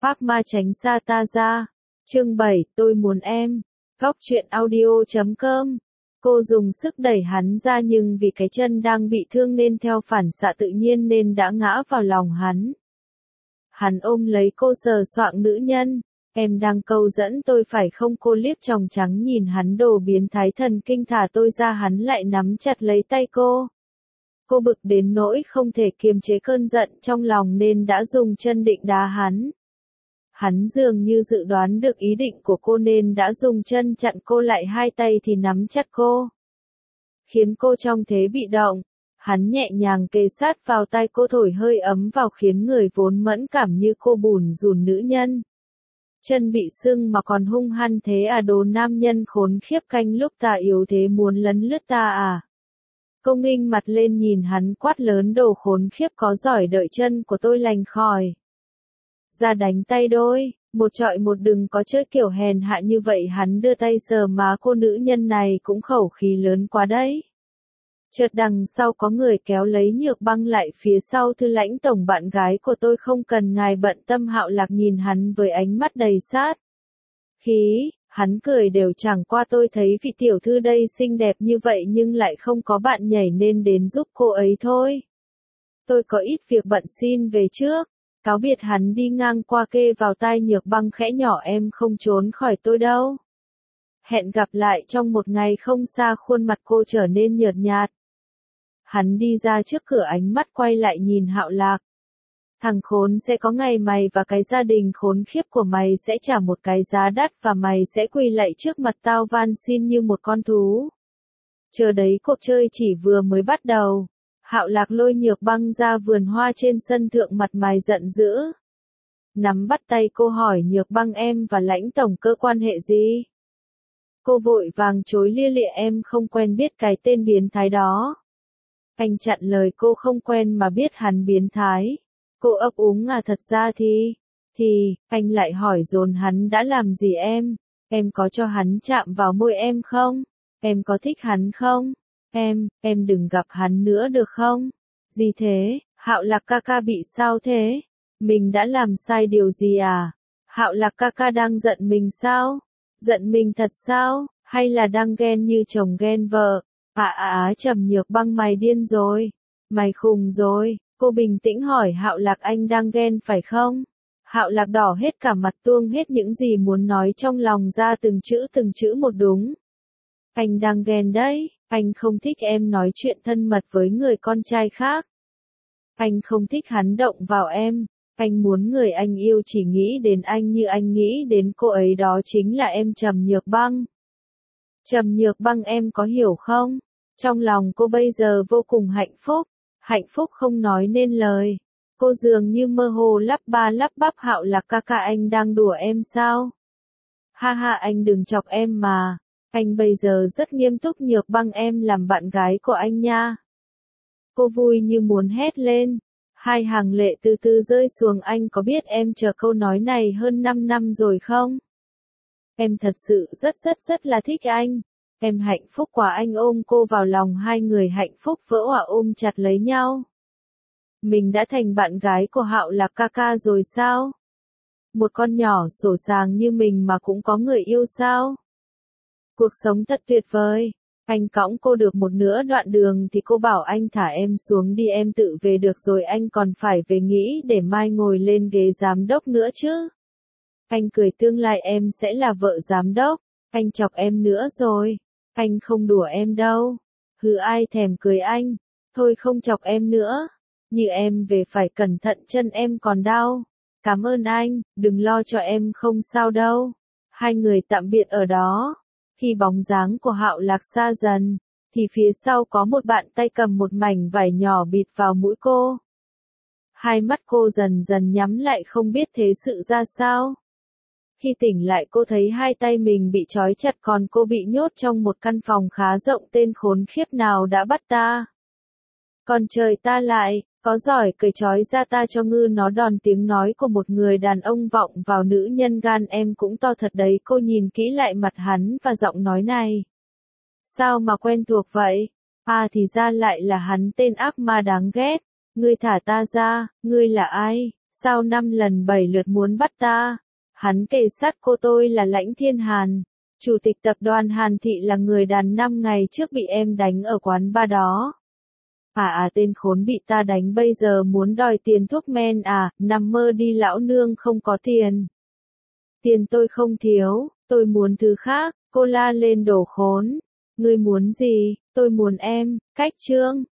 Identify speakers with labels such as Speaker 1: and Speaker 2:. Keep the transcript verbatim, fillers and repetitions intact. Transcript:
Speaker 1: Ác ma tránh xa ta ra. Chương bảy, tôi muốn em. Góc truyện audio chấm com. Cô dùng sức đẩy hắn ra nhưng vì cái chân đang bị thương nên theo phản xạ tự nhiên nên đã ngã vào lòng hắn. Hắn ôm lấy cô sờ soạng nữ nhân. Em đang câu dẫn tôi phải không? Cô liếc tròng trắng nhìn hắn đồ biến thái thần kinh thả tôi ra, hắn lại nắm chặt lấy tay cô. Cô bực đến nỗi không thể kiềm chế cơn giận trong lòng nên đã dùng chân định đá hắn. Hắn dường như dự đoán được ý định của cô nên đã dùng chân chặn cô lại, hai tay thì nắm chặt cô, khiến cô trong thế bị động. Hắn nhẹ nhàng kề sát vào tai cô, thổi hơi ấm vào khiến người vốn mẫn cảm như cô bủn rủn. Nữ nhân chân bị sưng mà còn hung hăng thế à? Đồ nam nhân khốn khiếp, canh lúc ta yếu thế muốn lấn lướt ta à? Cô nghênh mặt lên nhìn hắn quát lớn, đồ khốn khiếp, có giỏi đợi chân của tôi lành khỏi ra đánh tay đôi, một trọi một, đừng có chơi kiểu hèn hạ như vậy. Hắn đưa tay sờ má cô, nữ nhân này cũng khẩu khí lớn quá đấy. Chợt đằng sau có người kéo lấy Nhược Băng lại phía sau. Thư Lãnh tổng, bạn gái của tôi, không cần ngài bận tâm. Hạo Lạc nhìn hắn với ánh mắt đầy sát khí, hắn cười đều, chẳng qua tôi thấy vị tiểu thư đây xinh đẹp như vậy nhưng lại không có bạn nhảy nên đến giúp cô ấy thôi. Tôi có ít việc bận, xin về trước. Cáo biệt hắn đi ngang qua, kê vào tai Nhược Băng khẽ nhỏ, em không trốn khỏi tôi đâu. Hẹn gặp lại trong một ngày không xa. Khuôn mặt cô trở nên nhợt nhạt. Hắn đi ra trước cửa, ánh mắt quay lại nhìn Hạo Lạc. Thằng khốn, sẽ có ngày mày và cái gia đình khốn khiếp của mày sẽ trả một cái giá đắt và mày sẽ quỳ lạy trước mặt tao van xin như một con thú. Chờ đấy, cuộc chơi chỉ vừa mới bắt đầu. Hạo Lạc lôi Nhược Băng ra vườn hoa trên sân thượng, mặt mày giận dữ. Nắm bắt tay cô hỏi, Nhược Băng, em và Lãnh tổng cơ quan hệ gì? Cô vội vàng chối lia lịa, em không quen biết cái tên biến thái đó. Anh chặn lời cô, không quen mà biết hắn biến thái. Cô ấp úng, à thật ra thì, thì, anh lại hỏi dồn, hắn đã làm gì em? Em có cho hắn chạm vào môi em không? Em có thích hắn không? Em, em đừng gặp hắn nữa được không? Gì thế? Hạo Lạc ca ca bị sao thế? Mình đã làm sai điều gì à? Hạo Lạc ca ca đang giận mình sao? Giận mình thật sao? Hay là đang ghen như chồng ghen vợ? À à á, Trầm Nhược Băng, mày điên rồi. Mày khùng rồi. Cô bình tĩnh hỏi Hạo Lạc, anh đang ghen phải không? Hạo Lạc đỏ hết cả mặt, tuông hết những gì muốn nói trong lòng ra, từng chữ từng chữ một. Đúng. Anh đang ghen đấy. Anh không thích em nói chuyện thân mật với người con trai khác. Anh không thích hắn động vào em. Anh muốn người anh yêu chỉ nghĩ đến anh như anh nghĩ đến cô ấy, đó chính là em, Trầm Nhược Băng. Trầm Nhược Băng, em có hiểu không? Trong lòng cô bây giờ vô cùng hạnh phúc. Hạnh phúc không nói nên lời. Cô dường như mơ hồ lắp ba lắp bắp, Hạo Lạc ca ca, anh đang đùa em sao? Ha ha, anh đừng chọc em mà. Anh bây giờ rất nghiêm túc. Nhược Băng, em làm bạn gái của anh nha. Cô vui như muốn hét lên. Hai hàng lệ từ từ rơi xuống. Anh có biết em chờ câu nói này hơn năm năm rồi không? Em thật sự rất rất rất là thích anh. Em hạnh phúc quá. Anh ôm cô vào lòng, hai người hạnh phúc vỡ òa ôm chặt lấy nhau. Mình đã thành bạn gái của Hạo Lạc ca ca rồi sao? Một con nhỏ sổ sàng như mình mà cũng có người yêu sao? Cuộc sống thật tuyệt vời. Anh cõng cô được một nửa đoạn đường thì cô bảo anh thả em xuống đi, em tự về được rồi, anh còn phải về nghĩ để mai ngồi lên ghế giám đốc nữa chứ. Anh cười, tương lai em sẽ là vợ giám đốc. Anh chọc em nữa rồi. Anh không đùa em đâu. Hừ, ai thèm cười anh. Thôi không chọc em nữa. Như em về phải cẩn thận, chân em còn đau. Cảm ơn anh, đừng lo cho em, không sao đâu. Hai người tạm biệt ở đó. Khi bóng dáng của Hạo Lạc xa dần, thì phía sau có một bạn tay cầm một mảnh vải nhỏ bịt vào mũi cô. Hai mắt cô dần dần nhắm lại, không biết thế sự ra sao. Khi tỉnh lại, cô thấy hai tay mình bị trói chặt, còn cô bị nhốt trong một căn phòng khá rộng. Tên khốn khiếp nào đã bắt ta? Còn trời ta lại, có giỏi cởi trói ra ta cho ngư nó đòn. Tiếng nói của một người đàn ông vọng vào nữ nhân, gan em cũng to thật đấy. Cô nhìn kỹ lại mặt hắn và giọng nói này. Sao mà quen thuộc vậy? À thì ra lại là hắn, tên ác ma đáng ghét. Ngươi thả ta ra, ngươi là ai? Sao năm lần bảy lượt muốn bắt ta? Hắn kề sát cô tôi là Lãnh Thiên Hàn. Chủ tịch tập đoàn Hàn Thị là người đàn năm ngày trước bị em đánh ở quán bar đó. À à tên khốn bị ta đánh bây giờ muốn đòi tiền thuốc men à, nằm mơ đi lão nương không có tiền. Tiền tôi không thiếu, tôi muốn thứ khác, cô la lên đồ khốn. Ngươi muốn gì, tôi muốn em, cách trương.